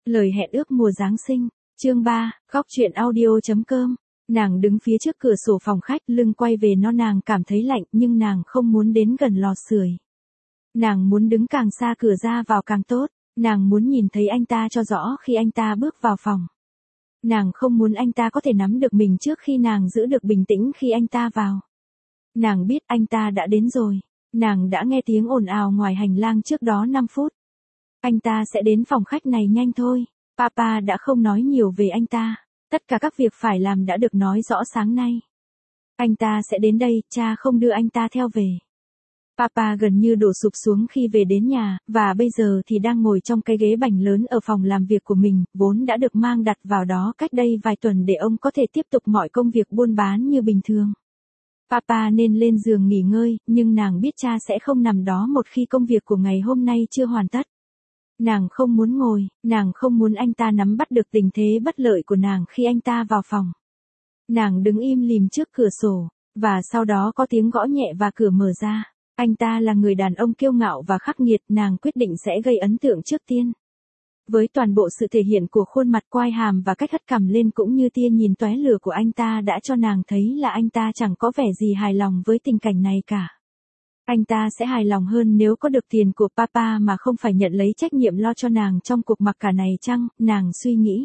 Lời hẹn ước mùa Giáng sinh, chương 3, góc truyện audio.com. Nàng đứng phía trước cửa sổ phòng khách, lưng quay về nàng cảm thấy lạnh nhưng nàng không muốn đến gần lò sưởi. Nàng muốn đứng càng xa cửa ra vào càng tốt, nàng muốn nhìn thấy anh ta cho rõ khi anh ta bước vào phòng. Nàng không muốn anh ta có thể nắm được mình trước khi nàng giữ được bình tĩnh khi anh ta vào. Nàng biết anh ta đã đến rồi, nàng đã nghe tiếng ồn ào ngoài hành lang trước đó 5 phút. Anh ta sẽ đến phòng khách này nhanh thôi. Papa đã không nói nhiều về anh ta. Tất cả các việc phải làm đã được nói rõ sáng nay. Anh ta sẽ đến đây, cha không đưa anh ta theo về. Papa gần như đổ sụp xuống khi về đến nhà, và bây giờ thì đang ngồi trong cái ghế bành lớn ở phòng làm việc của mình, vốn đã được mang đặt vào đó cách đây vài tuần để ông có thể tiếp tục mọi công việc buôn bán như bình thường. Papa nên lên giường nghỉ ngơi, nhưng nàng biết cha sẽ không nằm đó một khi công việc của ngày hôm nay chưa hoàn tất. Nàng không muốn ngồi, nàng không muốn anh ta nắm bắt được tình thế bất lợi của nàng khi anh ta vào phòng. Nàng đứng im lìm trước cửa sổ, và sau đó có tiếng gõ nhẹ và cửa mở ra. Anh ta là người đàn ông kiêu ngạo và khắc nghiệt, nàng quyết định sẽ gây ấn tượng trước tiên. Với toàn bộ sự thể hiện của khuôn mặt quai hàm và cách hất cằm lên cũng như tia nhìn tóe lửa của anh ta đã cho nàng thấy là anh ta chẳng có vẻ gì hài lòng với tình cảnh này cả. Anh ta sẽ hài lòng hơn nếu có được tiền của Papa mà không phải nhận lấy trách nhiệm lo cho nàng trong cuộc mặc cả này chăng, nàng suy nghĩ.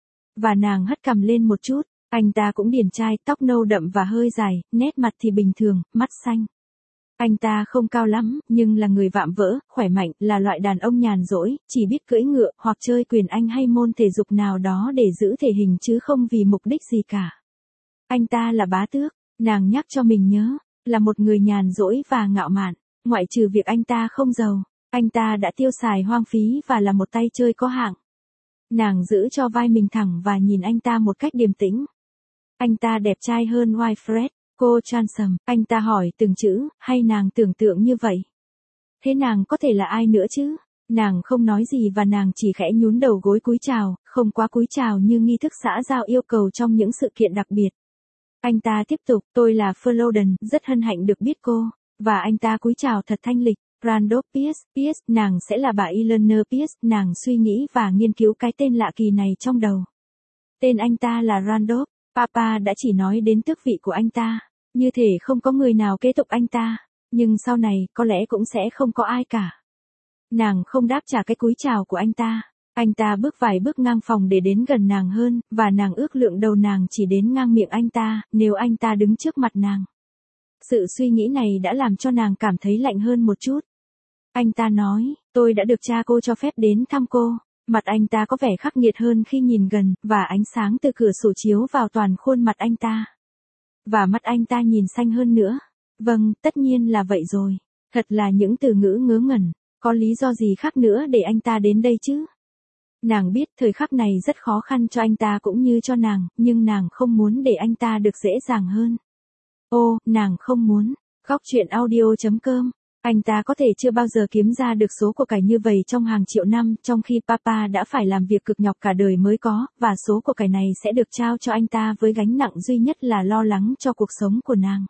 Và nàng hất cằm lên một chút, anh ta cũng điển trai, tóc nâu đậm và hơi dài, nét mặt thì bình thường, mắt xanh. Anh ta không cao lắm, nhưng là người vạm vỡ, khỏe mạnh, là loại đàn ông nhàn rỗi, chỉ biết cưỡi ngựa, hoặc chơi quyền Anh hay môn thể dục nào đó để giữ thể hình chứ không vì mục đích gì cả. Anh ta là bá tước, nàng nhắc cho mình nhớ, là một người nhàn rỗi và ngạo mạn, ngoại trừ việc anh ta không giàu, anh ta đã tiêu xài hoang phí và là một tay chơi có hạng. Nàng giữ cho vai mình thẳng và nhìn anh ta một cách điềm tĩnh. Anh ta đẹp trai hơn Wilfred, cô Chansom, anh ta hỏi từng chữ, hay nàng tưởng tượng như vậy? Thế nàng có thể là ai nữa chứ? Nàng không nói gì và nàng chỉ khẽ nhún đầu gối cúi chào, không quá cúi chào như nghi thức xã giao yêu cầu trong những sự kiện đặc biệt. Anh ta tiếp tục, tôi là Flodden, rất hân hạnh được biết cô. Và anh ta cúi chào thật thanh lịch, Randolph Pierce, nàng sẽ là bà Eleanor Pierce, nàng suy nghĩ và nghiên cứu cái tên lạ kỳ này trong đầu. Tên anh ta là Randolph, Papa đã chỉ nói đến tước vị của anh ta, như thể không có người nào kế tục anh ta, nhưng sau này có lẽ cũng sẽ không có ai cả. Nàng không đáp trả cái cúi chào của anh ta. Anh ta bước vài bước ngang phòng để đến gần nàng hơn, và nàng ước lượng đầu nàng chỉ đến ngang miệng anh ta, nếu anh ta đứng trước mặt nàng. Sự suy nghĩ này đã làm cho nàng cảm thấy lạnh hơn một chút. Anh ta nói, tôi đã được cha cô cho phép đến thăm cô. Mặt anh ta có vẻ khắc nghiệt hơn khi nhìn gần, và ánh sáng từ cửa sổ chiếu vào toàn khuôn mặt anh ta. Và mắt anh ta nhìn xanh hơn nữa. Vâng, tất nhiên là vậy rồi. Thật là những từ ngữ ngớ ngẩn, có lý do gì khác nữa để anh ta đến đây chứ? Nàng biết thời khắc này rất khó khăn cho anh ta cũng như cho nàng, nhưng nàng không muốn để anh ta được dễ dàng hơn. Ô, nàng không muốn. Góc truyện audio.com. Anh ta có thể chưa bao giờ kiếm ra được số của cải như vậy trong hàng triệu năm, trong khi Papa đã phải làm việc cực nhọc cả đời mới có, và số của cải này sẽ được trao cho anh ta với gánh nặng duy nhất là lo lắng cho cuộc sống của nàng.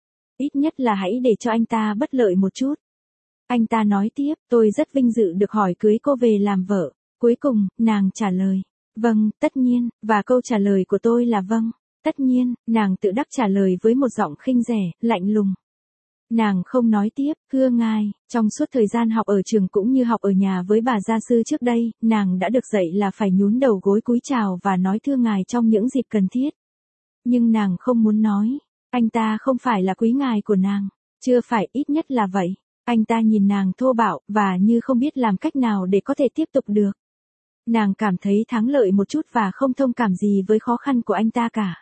Ít nhất là hãy để cho anh ta bất lợi một chút. Anh ta nói tiếp, tôi rất vinh dự được hỏi cưới cô về làm vợ. Cuối cùng, nàng trả lời, vâng, tất nhiên, và câu trả lời của tôi là vâng, tất nhiên, nàng tự đắc trả lời với một giọng khinh rẻ, lạnh lùng. Nàng không nói tiếp, thưa ngài, trong suốt thời gian học ở trường cũng như học ở nhà với bà gia sư trước đây, nàng đã được dạy là phải nhún đầu gối cúi chào và nói thưa ngài trong những dịp cần thiết. Nhưng nàng không muốn nói, anh ta không phải là quý ngài của nàng, chưa phải, ít nhất là vậy. Anh ta nhìn nàng thô bạo, và như không biết làm cách nào để có thể tiếp tục được. Nàng cảm thấy thắng lợi một chút và không thông cảm gì với khó khăn của anh ta cả.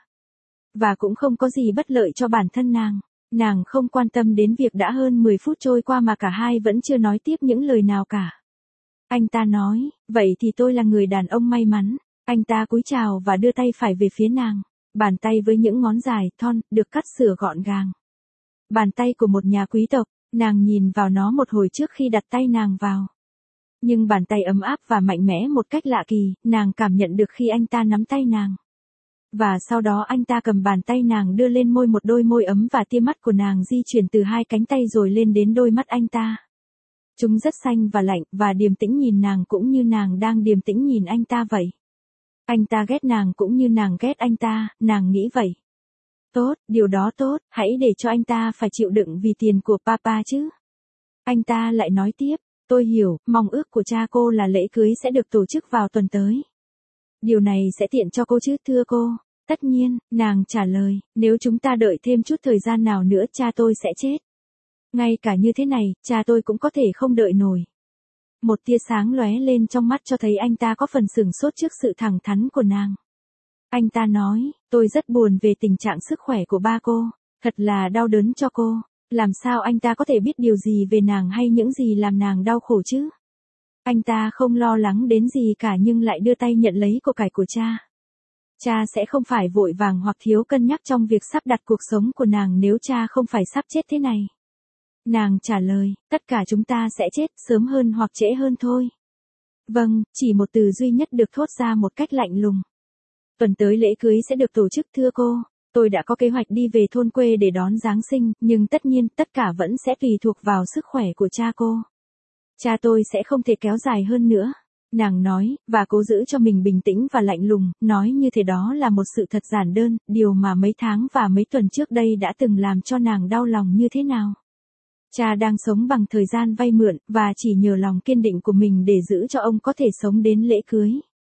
Và cũng không có gì bất lợi cho bản thân nàng. Nàng không quan tâm đến việc đã hơn 10 phút trôi qua mà cả hai vẫn chưa nói tiếp những lời nào cả. Anh ta nói, vậy thì tôi là người đàn ông may mắn. Anh ta cúi chào và đưa tay phải về phía nàng. Bàn tay với những ngón dài, thon, được cắt sửa gọn gàng. Bàn tay của một nhà quý tộc, nàng nhìn vào nó một hồi trước khi đặt tay nàng vào. Nhưng bàn tay ấm áp và mạnh mẽ một cách lạ kỳ, nàng cảm nhận được khi anh ta nắm tay nàng. Và sau đó anh ta cầm bàn tay nàng đưa lên môi, một đôi môi ấm và tia mắt của nàng di chuyển từ hai cánh tay rồi lên đến đôi mắt anh ta. Chúng rất xanh và lạnh và điềm tĩnh nhìn nàng cũng như nàng đang điềm tĩnh nhìn anh ta vậy. Anh ta ghét nàng cũng như nàng ghét anh ta, nàng nghĩ vậy. Tốt, điều đó tốt, hãy để cho anh ta phải chịu đựng vì tiền của papa chứ. Anh ta lại nói tiếp, tôi hiểu, mong ước của cha cô là lễ cưới sẽ được tổ chức vào tuần tới. Điều này sẽ tiện cho cô chứ thưa cô. Tất nhiên, nàng trả lời, nếu chúng ta đợi thêm chút thời gian nào nữa cha tôi sẽ chết. Ngay cả như thế này, cha tôi cũng có thể không đợi nổi. Một tia sáng lóe lên trong mắt cho thấy anh ta có phần sửng sốt trước sự thẳng thắn của nàng. Anh ta nói, tôi rất buồn về tình trạng sức khỏe của ba cô, thật là đau đớn cho cô. Làm sao anh ta có thể biết điều gì về nàng hay những gì làm nàng đau khổ chứ? Anh ta không lo lắng đến gì cả nhưng lại đưa tay nhận lấy của cải của cha. Cha sẽ không phải vội vàng hoặc thiếu cân nhắc trong việc sắp đặt cuộc sống của nàng nếu cha không phải sắp chết thế này. Nàng trả lời, tất cả chúng ta sẽ chết sớm hơn hoặc trễ hơn thôi. Vâng, chỉ một từ duy nhất được thốt ra một cách lạnh lùng. Tuần tới lễ cưới sẽ được tổ chức thưa cô. Tôi đã có kế hoạch đi về thôn quê để đón Giáng sinh, nhưng tất nhiên tất cả vẫn sẽ tùy thuộc vào sức khỏe của cha cô. Cha tôi sẽ không thể kéo dài hơn nữa. Nàng nói, và cố giữ cho mình bình tĩnh và lạnh lùng, nói như thế đó là một sự thật giản đơn, điều mà mấy tháng và mấy tuần trước đây đã từng làm cho nàng đau lòng như thế nào. Cha đang sống bằng thời gian vay mượn, và chỉ nhờ lòng kiên định của mình để giữ cho ông có thể sống đến lễ cưới.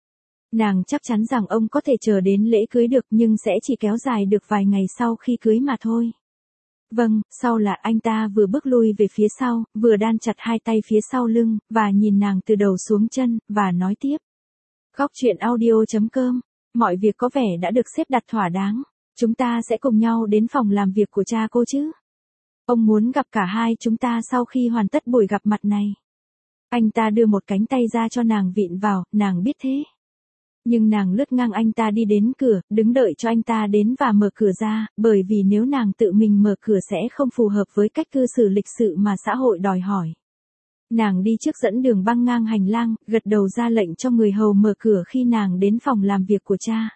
Nàng chắc chắn rằng ông có thể chờ đến lễ cưới được nhưng sẽ chỉ kéo dài được vài ngày sau khi cưới mà thôi. Vâng, sau là anh ta vừa bước lui về phía sau, vừa đan chặt hai tay phía sau lưng, và nhìn nàng từ đầu xuống chân, và nói tiếp. Góc truyện audio.com, mọi việc có vẻ đã được xếp đặt thỏa đáng. Chúng ta sẽ cùng nhau đến phòng làm việc của cha cô chứ? Ông muốn gặp cả hai chúng ta sau khi hoàn tất buổi gặp mặt này. Anh ta đưa một cánh tay ra cho nàng vịn vào, nàng biết thế. Nhưng nàng lướt ngang anh ta đi đến cửa, đứng đợi cho anh ta đến và mở cửa ra, bởi vì nếu nàng tự mình mở cửa sẽ không phù hợp với cách cư xử lịch sự mà xã hội đòi hỏi. Nàng đi trước dẫn đường băng ngang hành lang, gật đầu ra lệnh cho người hầu mở cửa khi nàng đến phòng làm việc của cha.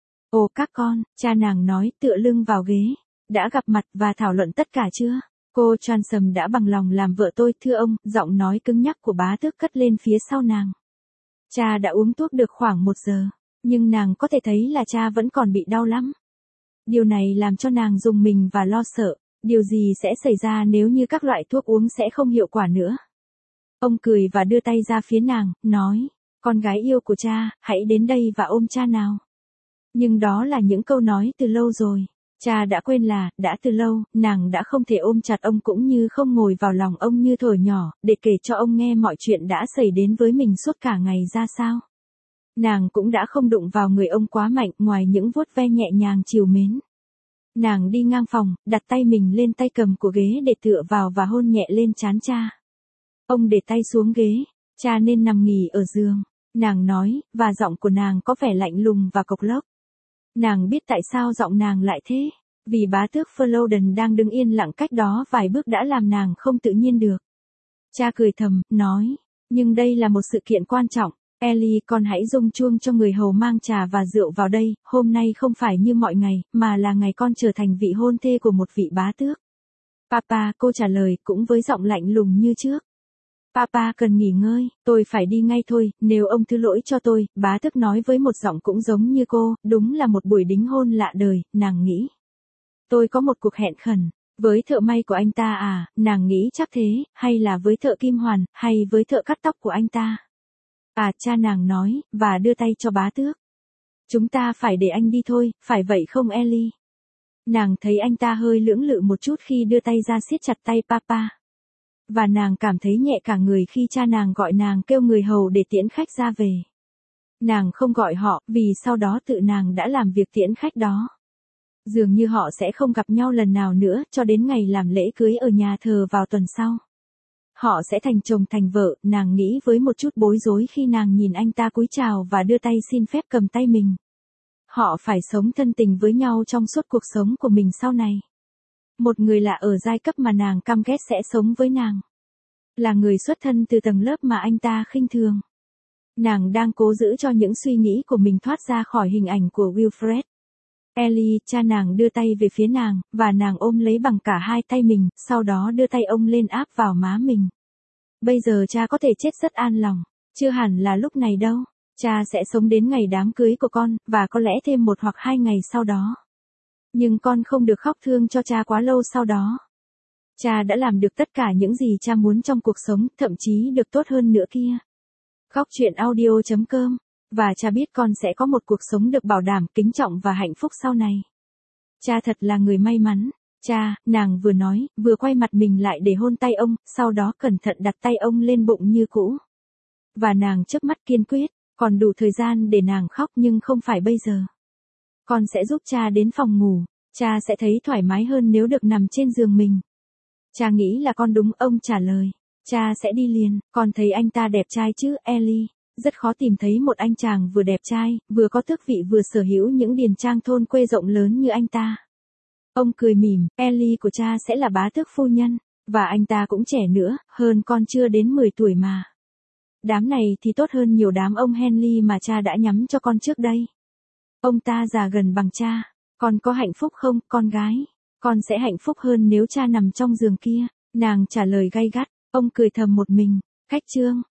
Ồ các con, cha nàng nói tựa lưng vào ghế. Đã gặp mặt và thảo luận tất cả chưa? Cô Transome đã bằng lòng làm vợ tôi thưa ông, giọng nói cứng nhắc của bá tước cất lên phía sau nàng. Cha đã uống thuốc được khoảng 1 giờ, nhưng nàng có thể thấy là cha vẫn còn bị đau lắm. Điều này làm cho nàng rùng mình và lo sợ, điều gì sẽ xảy ra nếu như các loại thuốc uống sẽ không hiệu quả nữa. Ông cười và đưa tay ra phía nàng, nói, con gái yêu của cha, hãy đến đây và ôm cha nào. Nhưng đó là những câu nói từ lâu rồi. Cha đã quên là, đã từ lâu, nàng đã không thể ôm chặt ông cũng như không ngồi vào lòng ông như thuở nhỏ, để kể cho ông nghe mọi chuyện đã xảy đến với mình suốt cả ngày ra sao. Nàng cũng đã không đụng vào người ông quá mạnh ngoài những vuốt ve nhẹ nhàng trìu mến. Nàng đi ngang phòng, đặt tay mình lên tay cầm của ghế để tựa vào và hôn nhẹ lên trán cha. Ông để tay xuống ghế, cha nên nằm nghỉ ở giường, nàng nói, và giọng của nàng có vẻ lạnh lùng và cộc lốc. Nàng biết tại sao giọng nàng lại thế, vì bá tước Flodden đang đứng yên lặng cách đó vài bước đã làm nàng không tự nhiên được. Cha cười thầm, nói, nhưng đây là một sự kiện quan trọng, Ellie con hãy rung chuông cho người hầu mang trà và rượu vào đây, hôm nay không phải như mọi ngày, mà là ngày con trở thành vị hôn thê của một vị bá tước. Papa, cô trả lời cũng với giọng lạnh lùng như trước. Papa cần nghỉ ngơi, tôi phải đi ngay thôi, nếu ông thứ lỗi cho tôi, bá tước nói với một giọng cũng giống như cô, đúng là một buổi đính hôn lạ đời, nàng nghĩ. Tôi có một cuộc hẹn khẩn, với thợ may của anh ta à, nàng nghĩ chắc thế, hay là với thợ kim hoàn, hay với thợ cắt tóc của anh ta. À cha nàng nói, và đưa tay cho bá tước. Chúng ta phải để anh đi thôi, phải vậy không Ellie? Nàng thấy anh ta hơi lưỡng lự một chút khi đưa tay ra siết chặt tay papa. Và nàng cảm thấy nhẹ cả người khi cha nàng gọi nàng kêu người hầu để tiễn khách ra về. Nàng không gọi họ, vì sau đó tự nàng đã làm việc tiễn khách đó. Dường như họ sẽ không gặp nhau lần nào nữa cho đến ngày làm lễ cưới ở nhà thờ vào tuần sau. Họ sẽ thành chồng thành vợ, nàng nghĩ với một chút bối rối khi nàng nhìn anh ta cúi chào và đưa tay xin phép cầm tay mình. Họ phải sống thân tình với nhau trong suốt cuộc sống của mình sau này. Một người lạ ở giai cấp mà nàng căm ghét sẽ sống với nàng. Là người xuất thân từ tầng lớp mà anh ta khinh thường. Nàng đang cố giữ cho những suy nghĩ của mình thoát ra khỏi hình ảnh của Wilfred. Ellie, cha nàng đưa tay về phía nàng, và nàng ôm lấy bằng cả hai tay mình, sau đó đưa tay ông lên áp vào má mình. Bây giờ cha có thể chết rất an lòng. Chưa hẳn là lúc này đâu. Cha sẽ sống đến ngày đám cưới của con, và có lẽ thêm 1 hoặc 2 ngày sau đó. Nhưng con không được khóc thương cho cha quá lâu sau đó. Cha đã làm được tất cả những gì cha muốn trong cuộc sống, thậm chí được tốt hơn nữa kia. Góc chuyện audio.com. Và cha biết con sẽ có một cuộc sống được bảo đảm, kính trọng và hạnh phúc sau này. Cha thật là người may mắn. Cha, nàng vừa nói, vừa quay mặt mình lại để hôn tay ông, sau đó cẩn thận đặt tay ông lên bụng như cũ. Và nàng chớp mắt kiên quyết, còn đủ thời gian để nàng khóc nhưng không phải bây giờ. Con sẽ giúp cha đến phòng ngủ, cha sẽ thấy thoải mái hơn nếu được nằm trên giường mình. Cha nghĩ là con đúng, ông trả lời. Cha sẽ đi liền, con thấy anh ta đẹp trai chứ, Ellie. Rất khó tìm thấy một anh chàng vừa đẹp trai, vừa có tước vị vừa sở hữu những điền trang thôn quê rộng lớn như anh ta. Ông cười mỉm, Ellie của cha sẽ là bá tước phu nhân, và anh ta cũng trẻ nữa, hơn con chưa đến 10 tuổi mà. Đám này thì tốt hơn nhiều đám ông Henry mà cha đã nhắm cho con trước đây. Ông ta già gần bằng cha. Con có hạnh phúc không, con gái? Con sẽ hạnh phúc hơn nếu cha nằm trong giường kia. Nàng trả lời gay gắt. Ông cười thầm một mình. Khách chương.